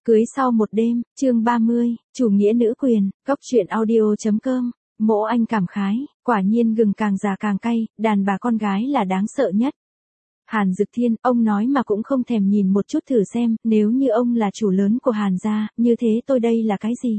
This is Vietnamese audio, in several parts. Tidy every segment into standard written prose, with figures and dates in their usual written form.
Cưới sau một đêm, chương 30, chủ nghĩa nữ quyền, góc truyện audio.com. Mộ Anh cảm khái, quả nhiên gừng càng già càng cay, đàn bà con gái là đáng sợ nhất. Hàn Dực Thiên, ông nói mà cũng không thèm nhìn một chút thử xem, nếu như ông là chủ lớn của Hàn gia, như thế tôi đây là cái gì?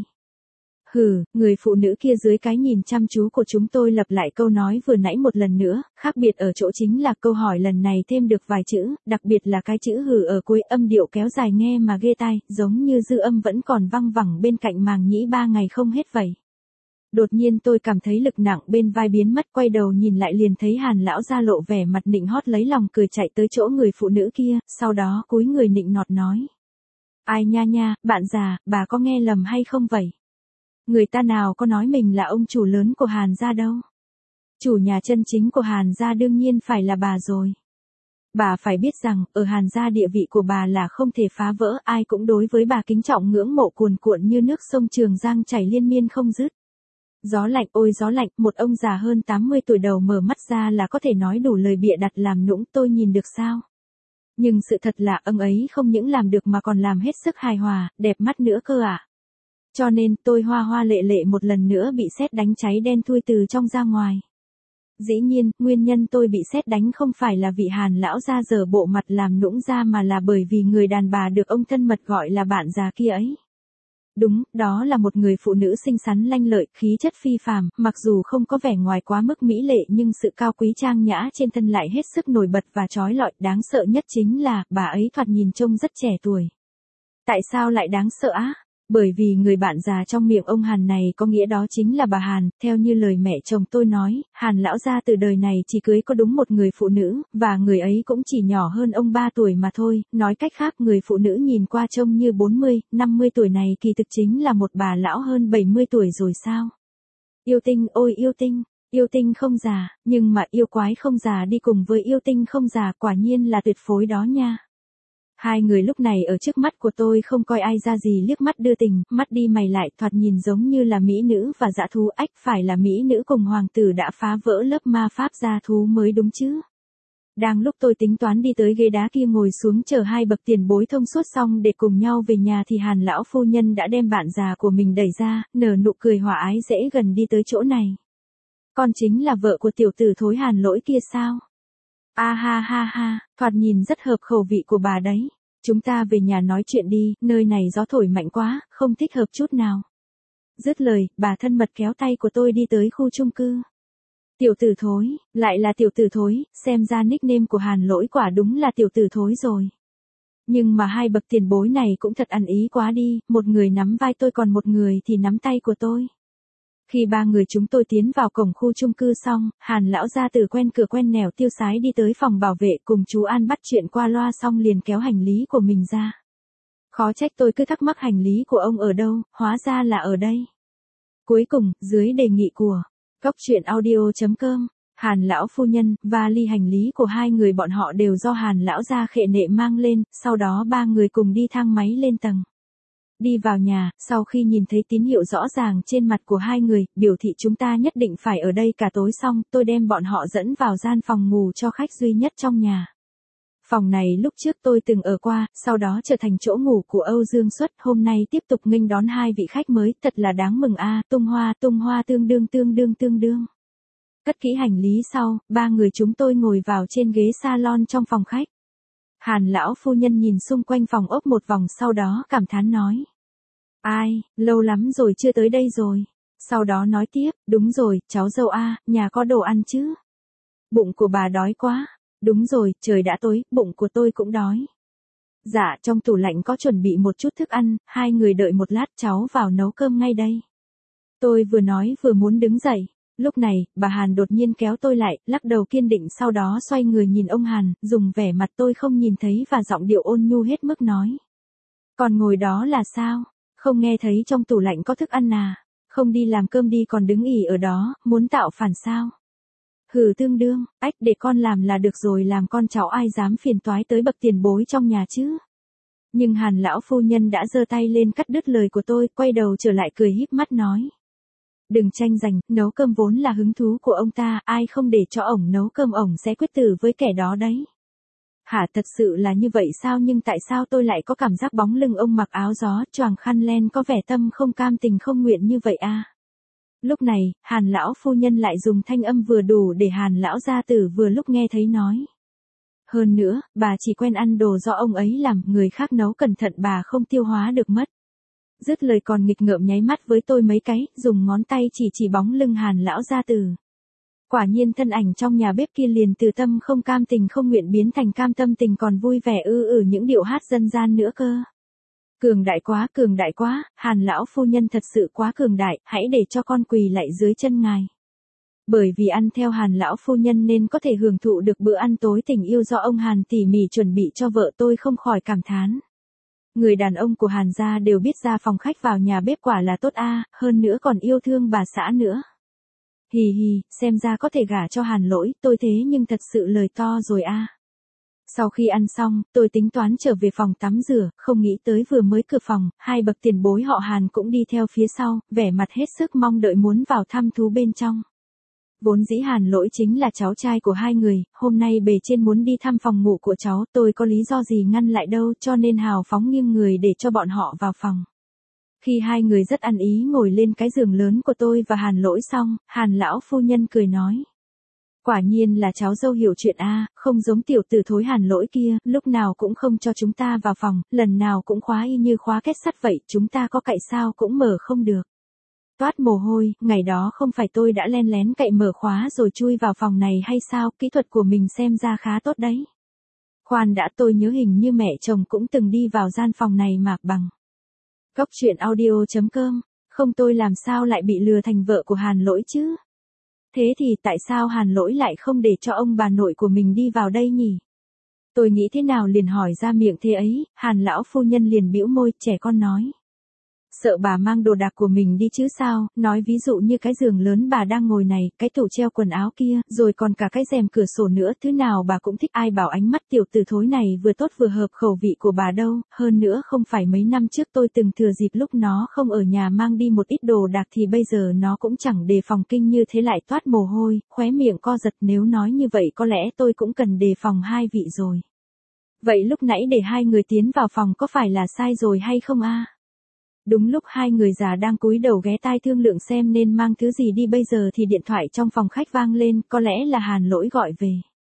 Hừ, người phụ nữ kia dưới cái nhìn chăm chú của chúng tôi lặp lại câu nói vừa nãy một lần nữa, khác biệt ở chỗ chính là câu hỏi lần này thêm được vài chữ, đặc biệt là cái chữ hừ ở cuối, âm điệu kéo dài nghe mà ghê tai, giống như dư âm vẫn còn văng vẳng bên cạnh màng nhĩ 3 ngày không hết vậy. Đột nhiên tôi cảm thấy lực nặng bên vai biến mất, quay đầu nhìn lại liền thấy Hàn lão gia lộ vẻ mặt nịnh hót lấy lòng cười chạy tới chỗ người phụ nữ kia, sau đó cúi người nịnh nọt nói. Ai nha nha, bạn già, bà có nghe lầm hay không vậy? Người ta nào có nói mình là ông chủ lớn của Hàn gia đâu. Chủ nhà chân chính của Hàn gia đương nhiên phải là bà rồi. Bà phải biết rằng, ở Hàn gia địa vị của bà là không thể phá vỡ, ai cũng đối với bà kính trọng ngưỡng mộ cuồn cuộn như nước sông Trường Giang chảy liên miên không dứt. Gió lạnh ôi gió lạnh, một ông già hơn 80 tuổi đầu mở mắt ra là có thể nói đủ lời bịa đặt làm nũng, tôi nhìn được sao? Nhưng sự thật là ông ấy không những làm được mà còn làm hết sức hài hòa, đẹp mắt nữa cơ ạ. Cho nên tôi hoa hoa lệ lệ một lần nữa bị sét đánh cháy đen thui từ trong ra ngoài. Dĩ nhiên, nguyên nhân tôi bị sét đánh không phải là vị Hàn lão gia dở bộ mặt làm nũng ra mà là bởi vì người đàn bà được ông thân mật gọi là bạn già kia ấy. Đúng, đó là một người phụ nữ xinh xắn lanh lợi, khí chất phi phàm, mặc dù không có vẻ ngoài quá mức mỹ lệ nhưng sự cao quý trang nhã trên thân lại hết sức nổi bật và chói lọi, đáng sợ nhất chính là, bà ấy thoạt nhìn trông rất trẻ tuổi. Tại sao lại đáng sợ á? Bởi vì người bạn già trong miệng ông Hàn này có nghĩa đó chính là bà Hàn, theo như lời mẹ chồng tôi nói, Hàn lão gia từ đời này chỉ cưới có đúng một người phụ nữ, và người ấy cũng chỉ nhỏ hơn ông 3 tuổi mà thôi, nói cách khác người phụ nữ nhìn qua trông như 40, 50 tuổi này kỳ thực chính là một bà lão hơn 70 tuổi rồi sao? Yêu tinh ôi yêu tinh không già, nhưng mà yêu quái không già đi cùng với yêu tinh không già quả nhiên là tuyệt phối đó nha. Hai người lúc này ở trước mắt của tôi không coi ai ra gì, liếc mắt đưa tình, mắt đi mày lại, thoạt nhìn giống như là mỹ nữ và dã thú, ách phải là mỹ nữ cùng hoàng tử đã phá vỡ lớp ma pháp dã thú mới đúng chứ. Đang lúc tôi tính toán đi tới ghế đá kia ngồi xuống chờ hai bậc tiền bối thông suốt xong để cùng nhau về nhà thì Hàn lão phu nhân đã đem bạn già của mình đẩy ra, nở nụ cười hòa ái dễ gần đi tới chỗ này. Con chính là vợ của tiểu tử thối Hàn lỗi kia sao? A ha ha ha, thoạt nhìn rất hợp khẩu vị của bà đấy. Chúng ta về nhà nói chuyện đi, nơi này gió thổi mạnh quá, không thích hợp chút nào. Dứt lời, bà thân mật kéo tay của tôi đi tới khu chung cư. Tiểu tử thối, lại là tiểu tử thối, xem ra nickname của Hàn lỗi quả đúng là tiểu tử thối rồi. Nhưng mà hai bậc tiền bối này cũng thật ăn ý quá đi, một người nắm vai tôi còn một người thì nắm tay của tôi. Khi ba người chúng tôi tiến vào cổng khu chung cư xong, Hàn lão gia từ quen cửa quen nẻo tiêu sái đi tới phòng bảo vệ cùng chú An bắt chuyện qua loa xong liền kéo hành lý của mình ra. Khó trách tôi cứ thắc mắc hành lý của ông ở đâu, hóa ra là ở đây. Cuối cùng, dưới đề nghị của góc truyện audio.com, Hàn lão phu nhân, vali hành lý của hai người bọn họ đều do Hàn lão gia khệ nệ mang lên, sau đó ba người cùng đi thang máy lên tầng. Đi vào nhà, sau khi nhìn thấy tín hiệu rõ ràng trên mặt của hai người, biểu thị chúng ta nhất định phải ở đây cả tối xong, tôi đem bọn họ dẫn vào gian phòng ngủ cho khách duy nhất trong nhà. Phòng này lúc trước tôi từng ở qua, sau đó trở thành chỗ ngủ của Âu Dương Xuất, hôm nay tiếp tục nghênh đón hai vị khách mới, thật là đáng mừng a, tung hoa tương đương. Cất kỹ hành lý sau, ba người chúng tôi ngồi vào trên ghế salon trong phòng khách. Hàn lão phu nhân nhìn xung quanh phòng ốc một vòng sau đó cảm thán nói. Ai, lâu lắm rồi chưa tới đây rồi. Sau đó nói tiếp, đúng rồi, cháu dâu a, nhà có đồ ăn chứ? Bụng của bà đói quá. Đúng rồi, trời đã tối, bụng của tôi cũng đói. Dạ, trong tủ lạnh có chuẩn bị một chút thức ăn, hai người đợi một lát cháu vào nấu cơm ngay đây. Tôi vừa nói vừa muốn đứng dậy. Lúc này, bà Hàn đột nhiên kéo tôi lại, lắc đầu kiên định sau đó xoay người nhìn ông Hàn, dùng vẻ mặt tôi không nhìn thấy và giọng điệu ôn nhu hết mức nói. Còn ngồi đó là sao? Không nghe thấy trong tủ lạnh có thức ăn à? Không đi làm cơm đi còn đứng ỉ ở đó, muốn tạo phản sao? Hừ tương đương, ách để con làm là được rồi, làm con cháu ai dám phiền toái tới bậc tiền bối trong nhà chứ? Nhưng Hàn lão phu nhân đã giơ tay lên cắt đứt lời của tôi, quay đầu trở lại cười híp mắt nói. Đừng tranh giành, nấu cơm vốn là hứng thú của ông ta, ai không để cho ổng nấu cơm ổng sẽ quyết tử với kẻ đó đấy. Hả, thật sự là như vậy sao? Nhưng tại sao tôi lại có cảm giác bóng lưng ông mặc áo gió, choàng khăn len có vẻ tâm không cam tình không nguyện như vậy a? Lúc này, Hàn lão phu nhân lại dùng thanh âm vừa đủ để Hàn lão gia tử vừa lúc nghe thấy nói. Hơn nữa, bà chỉ quen ăn đồ do ông ấy làm, người khác nấu cẩn thận bà không tiêu hóa được mất. Dứt lời còn nghịch ngợm nháy mắt với tôi mấy cái, dùng ngón tay chỉ bóng lưng Hàn lão gia tử. Quả nhiên thân ảnh trong nhà bếp kia liền từ tâm không cam tình không nguyện biến thành cam tâm tình còn vui vẻ những điệu hát dân gian nữa cơ. Cường đại quá, Hàn lão phu nhân thật sự quá cường đại, hãy để cho con quỳ lạy dưới chân ngài. Bởi vì ăn theo Hàn lão phu nhân nên có thể hưởng thụ được bữa ăn tối tình yêu do ông Hàn tỉ mỉ chuẩn bị cho vợ tôi không khỏi cảm thán. Người đàn ông của Hàn gia đều biết ra phòng khách vào nhà bếp quả là tốt a, hơn nữa còn yêu thương bà xã nữa. Hì hì, xem ra có thể gả cho Hàn Lỗi, tôi thế nhưng thật sự lời to rồi a. Sau khi ăn xong, tôi tính toán trở về phòng tắm rửa, không nghĩ tới vừa mới cửa phòng, hai bậc tiền bối họ Hàn cũng đi theo phía sau, vẻ mặt hết sức mong đợi muốn vào thăm thú bên trong. Vốn dĩ Hàn Lỗi chính là cháu trai của hai người, hôm nay bề trên muốn đi thăm phòng ngủ của cháu, tôi có lý do gì ngăn lại đâu, cho nên hào phóng nghiêng người để cho bọn họ vào phòng. Khi hai người rất ăn ý ngồi lên cái giường lớn của tôi và Hàn Lỗi xong, Hàn lão phu nhân cười nói. Quả nhiên là cháu dâu hiểu chuyện a, không giống tiểu tử thối Hàn Lỗi kia, lúc nào cũng không cho chúng ta vào phòng, lần nào cũng khóa y như khóa kết sắt vậy, chúng ta có cậy sao cũng mở không được. Toát mồ hôi, ngày đó không phải tôi đã len lén cậy mở khóa rồi chui vào phòng này hay sao, kỹ thuật của mình xem ra khá tốt đấy. Khoan đã, tôi nhớ hình như mẹ chồng cũng từng đi vào gian phòng này mà bằng. Góc truyện audio.com, không tôi làm sao lại bị lừa thành vợ của Hàn Lỗi chứ? Thế thì tại sao Hàn Lỗi lại không để cho ông bà nội của mình đi vào đây nhỉ? Tôi nghĩ thế nào liền hỏi ra miệng thế ấy, Hàn lão phu nhân liền bĩu môi, trẻ con nói. Sợ bà mang đồ đạc của mình đi chứ sao, nói ví dụ như cái giường lớn bà đang ngồi này, cái tủ treo quần áo kia, rồi còn cả cái rèm cửa sổ nữa, thứ nào bà cũng thích, ai bảo ánh mắt tiểu tử thối này vừa tốt vừa hợp khẩu vị của bà đâu, hơn nữa không phải mấy năm trước tôi từng thừa dịp lúc nó không ở nhà mang đi một ít đồ đạc thì bây giờ nó cũng chẳng đề phòng kinh như thế lại toát mồ hôi, khóe miệng co giật, nếu nói như vậy có lẽ tôi cũng cần đề phòng hai vị rồi. Vậy lúc nãy để hai người tiến vào phòng có phải là sai rồi hay không a? Đúng lúc hai người già đang cúi đầu ghé tai thương lượng xem nên mang thứ gì đi bây giờ thì điện thoại trong phòng khách vang lên, có lẽ là Hàn Lỗi gọi về.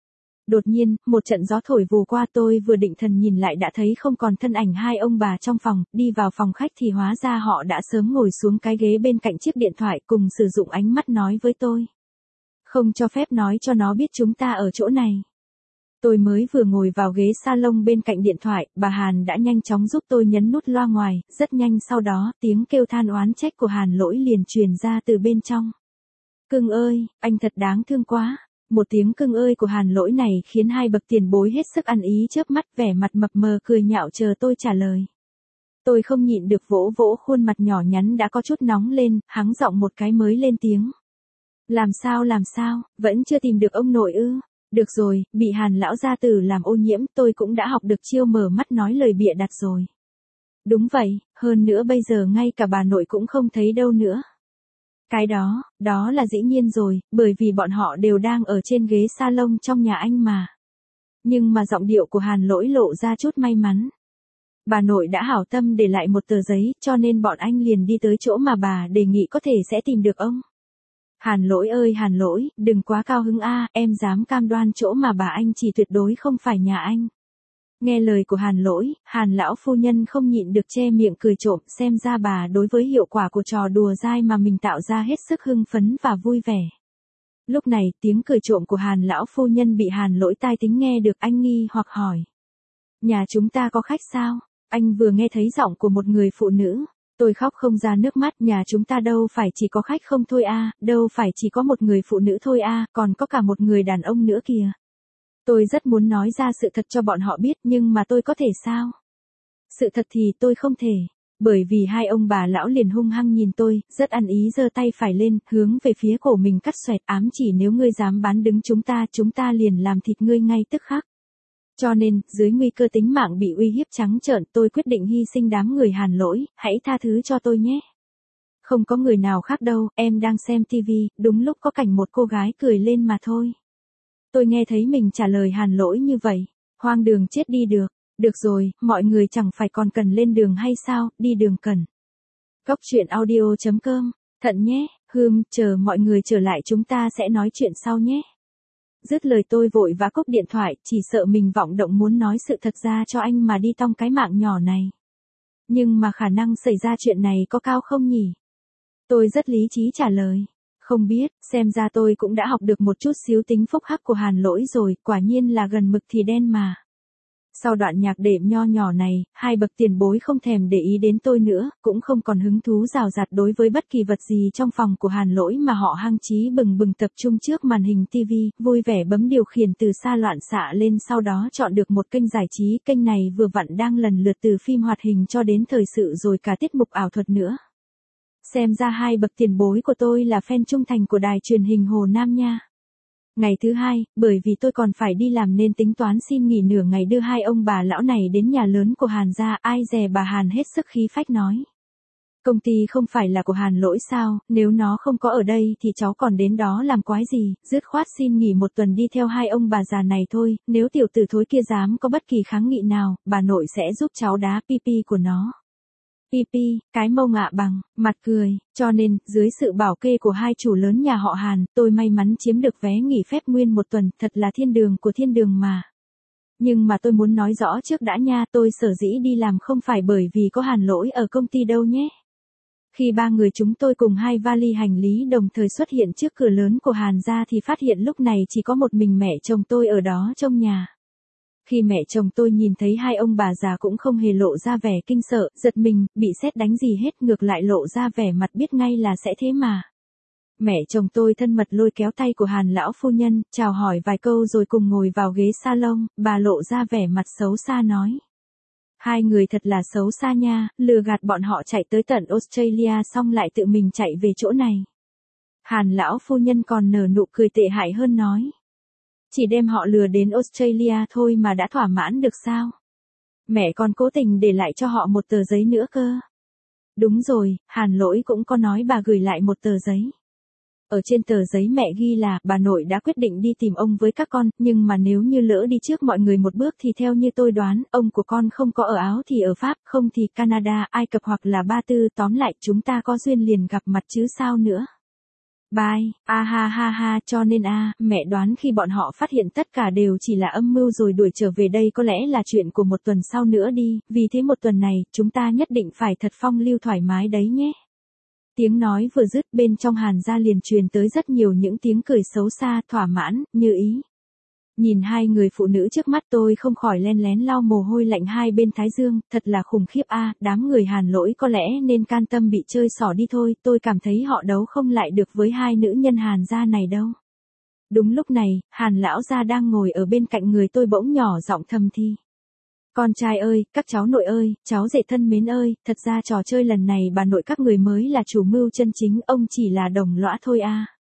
Đột nhiên, một trận gió thổi vù qua, tôi vừa định thần nhìn lại đã thấy không còn thân ảnh hai ông bà trong phòng, đi vào phòng khách thì hóa ra họ đã sớm ngồi xuống cái ghế bên cạnh chiếc điện thoại cùng sử dụng ánh mắt nói với tôi. Không cho phép nói cho nó biết chúng ta ở chỗ này. Tôi mới vừa ngồi vào ghế salon bên cạnh điện thoại, bà Hàn đã nhanh chóng giúp tôi nhấn nút loa ngoài, rất nhanh sau đó, tiếng kêu than oán trách của Hàn Lỗi liền truyền ra từ bên trong. Cưng ơi, anh thật đáng thương quá. Một tiếng cưng ơi của Hàn Lỗi này khiến hai bậc tiền bối hết sức ăn ý chớp mắt vẻ mặt mập mờ cười nhạo chờ tôi trả lời. Tôi không nhịn được vỗ vỗ khuôn mặt nhỏ nhắn đã có chút nóng lên, hắng giọng một cái mới lên tiếng. Làm sao, vẫn chưa tìm được ông nội ư? Được rồi, bị Hàn lão gia tử làm ô nhiễm, tôi cũng đã học được chiêu mở mắt nói lời bịa đặt rồi. Đúng vậy, hơn nữa bây giờ ngay cả bà nội cũng không thấy đâu nữa. Cái đó là dĩ nhiên rồi, bởi vì bọn họ đều đang ở trên ghế salon trong nhà anh mà. Nhưng mà giọng điệu của Hàn Lỗi lộ ra chút may mắn. Bà nội đã hảo tâm để lại một tờ giấy, cho nên bọn anh liền đi tới chỗ mà bà đề nghị có thể sẽ tìm được ông. Hàn Lỗi ơi Hàn Lỗi, đừng quá cao hứng a, em dám cam đoan chỗ mà bà anh chỉ tuyệt đối không phải nhà anh. Nghe lời của Hàn Lỗi, Hàn lão phu nhân không nhịn được che miệng cười trộm, xem ra bà đối với hiệu quả của trò đùa dai mà mình tạo ra hết sức hưng phấn và vui vẻ. Lúc này, tiếng cười trộm của Hàn lão phu nhân bị Hàn Lỗi tai tính nghe được, anh nghi hoặc hỏi. Nhà chúng ta có khách sao? Anh vừa nghe thấy giọng của một người phụ nữ. Tôi khóc không ra nước mắt, nhà chúng ta đâu phải chỉ có khách không thôi a, đâu phải chỉ có một người phụ nữ thôi a, còn có cả một người đàn ông nữa kìa. Tôi rất muốn nói ra sự thật cho bọn họ biết nhưng mà tôi có thể sao? Sự thật thì tôi không thể, bởi vì hai ông bà lão liền hung hăng nhìn tôi, rất ăn ý giơ tay phải lên, hướng về phía cổ mình cắt xoẹt, ám chỉ nếu ngươi dám bán đứng chúng ta liền làm thịt ngươi ngay tức khắc. Cho nên, dưới nguy cơ tính mạng bị uy hiếp trắng trợn, tôi quyết định hy sinh đám người Hàn Lỗi, hãy tha thứ cho tôi nhé. Không có người nào khác đâu, em đang xem tivi, đúng lúc có cảnh một cô gái cười lên mà thôi. Tôi nghe thấy mình trả lời Hàn Lỗi như vậy. Hoang đường chết đi được. Được rồi, mọi người chẳng phải còn cần lên đường hay sao, đi đường cần. Góc truyện audio.com, thận nhé, chờ mọi người trở lại chúng ta sẽ nói chuyện sau nhé. Dứt lời tôi vội vã cúp điện thoại, chỉ sợ mình vọng động muốn nói sự thật ra cho anh mà đi tong cái mạng nhỏ này. Nhưng mà khả năng xảy ra chuyện này có cao không nhỉ? Tôi rất lý trí trả lời. Không biết, xem ra tôi cũng đã học được một chút xíu tính phúc hắc của Hàn Lỗi rồi, quả nhiên là gần mực thì đen mà. Sau đoạn nhạc đệm nho nhỏ này, hai bậc tiền bối không thèm để ý đến tôi nữa, cũng không còn hứng thú rào rạt đối với bất kỳ vật gì trong phòng của Hàn Lỗi mà họ hăng chí bừng bừng tập trung trước màn hình TV, vui vẻ bấm điều khiển từ xa loạn xạ lên, sau đó chọn được một kênh giải trí. Kênh này vừa vặn đang lần lượt từ phim hoạt hình cho đến thời sự rồi cả tiết mục ảo thuật nữa. Xem ra hai bậc tiền bối của tôi là fan trung thành của đài truyền hình Hồ Nam nha. Ngày thứ hai, bởi vì tôi còn phải đi làm nên tính toán xin nghỉ nửa ngày đưa hai ông bà lão này đến nhà lớn của Hàn gia. Ai dè bà Hàn hết sức khí phách nói. Công ty không phải là của Hàn Lỗi sao, nếu nó không có ở đây thì cháu còn đến đó làm quái gì, dứt khoát xin nghỉ một tuần đi theo hai ông bà già này thôi, nếu tiểu tử thối kia dám có bất kỳ kháng nghị nào, bà nội sẽ giúp cháu đá pipi của nó. Pipi, cái mông ạ bằng, mặt cười, cho nên, dưới sự bảo kê của hai chủ lớn nhà họ Hàn, tôi may mắn chiếm được vé nghỉ phép nguyên một tuần, thật là thiên đường của thiên đường mà. Nhưng mà tôi muốn nói rõ trước đã nha, tôi sở dĩ đi làm không phải bởi vì có Hàn Lỗi ở công ty đâu nhé. Khi ba người chúng tôi cùng hai vali hành lý đồng thời xuất hiện trước cửa lớn của Hàn gia thì phát hiện lúc này chỉ có một mình mẹ chồng tôi ở đó trong nhà. Khi mẹ chồng tôi nhìn thấy hai ông bà già cũng không hề lộ ra vẻ kinh sợ, giật mình, bị sét đánh gì hết, ngược lại lộ ra vẻ mặt biết ngay là sẽ thế mà. Mẹ chồng tôi thân mật lôi kéo tay của Hàn lão phu nhân, chào hỏi vài câu rồi cùng ngồi vào ghế salon, bà lộ ra vẻ mặt xấu xa nói. Hai người thật là xấu xa nha, lừa gạt bọn họ chạy tới tận Australia xong lại tự mình chạy về chỗ này. Hàn lão phu nhân còn nở nụ cười tệ hại hơn nói. Chỉ đem họ lừa đến Australia thôi mà đã thỏa mãn được sao? Mẹ còn cố tình để lại cho họ một tờ giấy nữa cơ. Đúng rồi, Hàn Lỗi cũng có nói bà gửi lại một tờ giấy. Ở trên tờ giấy mẹ ghi là bà nội đã quyết định đi tìm ông với các con, nhưng mà nếu như lỡ đi trước mọi người một bước thì theo như tôi đoán, ông của con không có ở Áo thì ở Pháp, không thì Canada, Ai Cập hoặc là Ba Tư, tóm lại chúng ta có duyên liền gặp mặt chứ sao nữa. Bye, ha ha ha, cho nên mẹ đoán khi bọn họ phát hiện tất cả đều chỉ là âm mưu rồi đuổi trở về đây có lẽ là chuyện của một tuần sau nữa đi, vì thế một tuần này, chúng ta nhất định phải thật phong lưu thoải mái đấy nhé. Tiếng nói vừa dứt bên trong Hàn gia liền truyền tới rất nhiều những tiếng cười xấu xa, thỏa mãn, như ý. Nhìn hai người phụ nữ trước mắt tôi không khỏi len lén lau mồ hôi lạnh hai bên thái dương, thật là khủng khiếp đám người Hàn Lỗi có lẽ nên can tâm bị chơi xỏ đi thôi, tôi cảm thấy họ đấu không lại được với hai nữ nhân Hàn gia này đâu. Đúng lúc này, Hàn lão gia đang ngồi ở bên cạnh người tôi bỗng nhỏ giọng thầm thì. Con trai ơi, các cháu nội ơi, cháu rể thân mến ơi, thật ra trò chơi lần này bà nội các người mới là chủ mưu chân chính, ông chỉ là đồng lõa thôi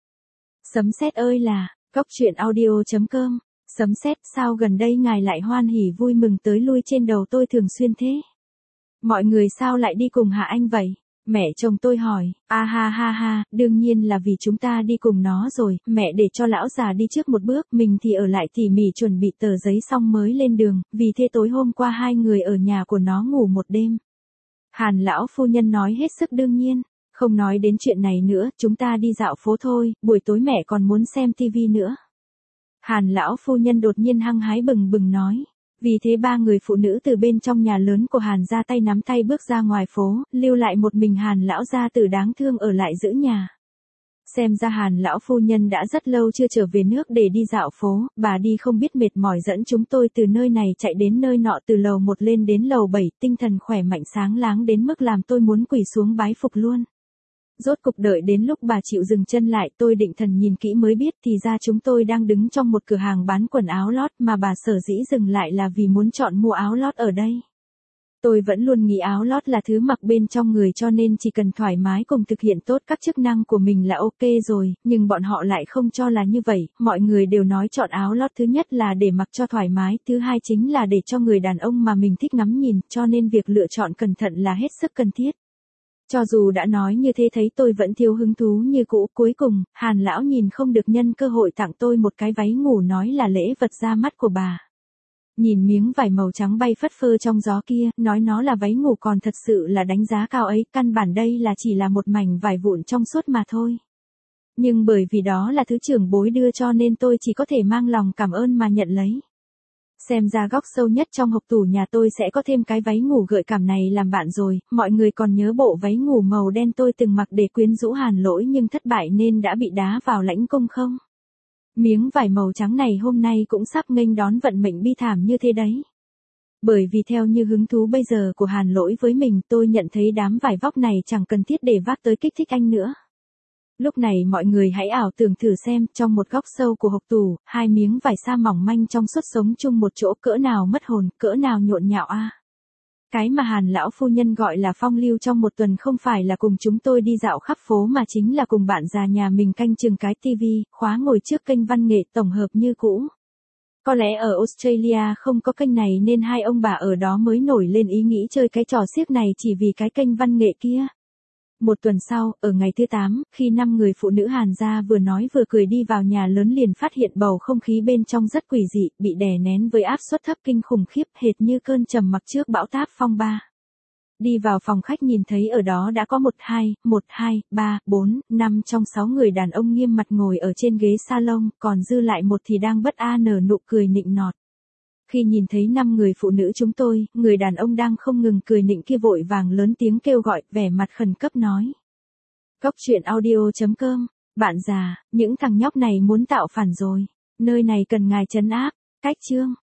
Sấm sét ơi là, góc truyện audio.com. Sấm sét, sao gần đây ngài lại hoan hỉ vui mừng tới lui trên đầu tôi thường xuyên thế? Mọi người sao lại đi cùng Hạ Anh vậy? Mẹ chồng tôi hỏi, ha ha ha, đương nhiên là vì chúng ta đi cùng nó rồi, mẹ để cho lão già đi trước một bước, mình thì ở lại tỉ mỉ chuẩn bị tờ giấy xong mới lên đường, vì thế tối hôm qua hai người ở nhà của nó ngủ một đêm. Hàn lão phu nhân nói hết sức đương nhiên, không nói đến chuyện này nữa, chúng ta đi dạo phố thôi, buổi tối mẹ còn muốn xem tivi nữa. Hàn lão phu nhân đột nhiên hăng hái bừng bừng nói. Vì thế ba người phụ nữ từ bên trong nhà lớn của Hàn gia tay nắm tay bước ra ngoài phố, lưu lại một mình Hàn lão gia tử đáng thương ở lại giữ nhà. Xem ra Hàn lão phu nhân đã rất lâu chưa trở về nước để đi dạo phố, bà đi không biết mệt mỏi dẫn chúng tôi từ nơi này chạy đến nơi nọ, từ lầu 1 lên đến lầu 7, tinh thần khỏe mạnh sáng láng đến mức làm tôi muốn quỳ xuống bái phục luôn. Rốt cục đợi đến lúc bà chịu dừng chân lại, tôi định thần nhìn kỹ mới biết thì ra chúng tôi đang đứng trong một cửa hàng bán quần áo lót mà bà sở dĩ dừng lại là vì muốn chọn mua áo lót ở đây. Tôi vẫn luôn nghĩ áo lót là thứ mặc bên trong người cho nên chỉ cần thoải mái cùng thực hiện tốt các chức năng của mình là ok rồi, nhưng bọn họ lại không cho là như vậy, mọi người đều nói chọn áo lót thứ nhất là để mặc cho thoải mái, thứ hai chính là để cho người đàn ông mà mình thích ngắm nhìn, cho nên việc lựa chọn cẩn thận là hết sức cần thiết. Cho dù đã nói như thế thấy tôi vẫn thiếu hứng thú như cũ, cuối cùng, Hàn lão nhìn không được nhân cơ hội tặng tôi một cái váy ngủ nói là lễ vật ra mắt của bà. Nhìn miếng vải màu trắng bay phất phơ trong gió kia, nói nó là váy ngủ còn thật sự là đánh giá cao ấy, căn bản đây là chỉ là một mảnh vải vụn trong suốt mà thôi. Nhưng bởi vì đó là thứ trưởng bối đưa cho nên tôi chỉ có thể mang lòng cảm ơn mà nhận lấy. Xem ra góc sâu nhất trong hộc tủ nhà tôi sẽ có thêm cái váy ngủ gợi cảm này làm bạn rồi, mọi người còn nhớ bộ váy ngủ màu đen tôi từng mặc để quyến rũ Hàn Lỗi nhưng thất bại nên đã bị đá vào lãnh cung không? Miếng vải màu trắng này hôm nay cũng sắp nghênh đón vận mệnh bi thảm như thế đấy. Bởi vì theo như hứng thú bây giờ của Hàn Lỗi với mình, tôi nhận thấy đám vải vóc này chẳng cần thiết để vác tới kích thích anh nữa. Lúc này mọi người hãy ảo tưởng thử xem, trong một góc sâu của hộc tủ, hai miếng vải sa mỏng manh trong suốt sống chung một chỗ, cỡ nào mất hồn, cỡ nào nhộn nhạo a. Cái mà Hàn lão phu nhân gọi là phong lưu trong một tuần không phải là cùng chúng tôi đi dạo khắp phố mà chính là cùng bạn già nhà mình canh chừng cái tivi, khóa ngồi trước kênh văn nghệ tổng hợp như cũ. Có lẽ ở Australia không có kênh này nên hai ông bà ở đó mới nổi lên ý nghĩ chơi cái trò xiếc này chỉ vì cái kênh văn nghệ kia. Một tuần sau, ở ngày thứ 8, khi 5 người phụ nữ Hàn gia vừa nói vừa cười đi vào nhà lớn liền phát hiện bầu không khí bên trong rất quỷ dị, bị đè nén với áp suất thấp kinh khủng khiếp hệt như cơn trầm mặc trước bão táp phong ba. Đi vào phòng khách nhìn thấy ở đó đã có 1, 2, 3, 4, 5 trong 6 người đàn ông nghiêm mặt ngồi ở trên ghế salon, còn dư lại một thì đang bất an nở nụ cười nịnh nọt. Khi nhìn thấy 5 người phụ nữ chúng tôi, người đàn ông đang không ngừng cười nịnh kia vội vàng lớn tiếng kêu gọi, vẻ mặt khẩn cấp nói. Góc truyện audio.com, bạn già, những thằng nhóc này muốn tạo phản rồi, nơi này cần ngài trấn áp, cách chương.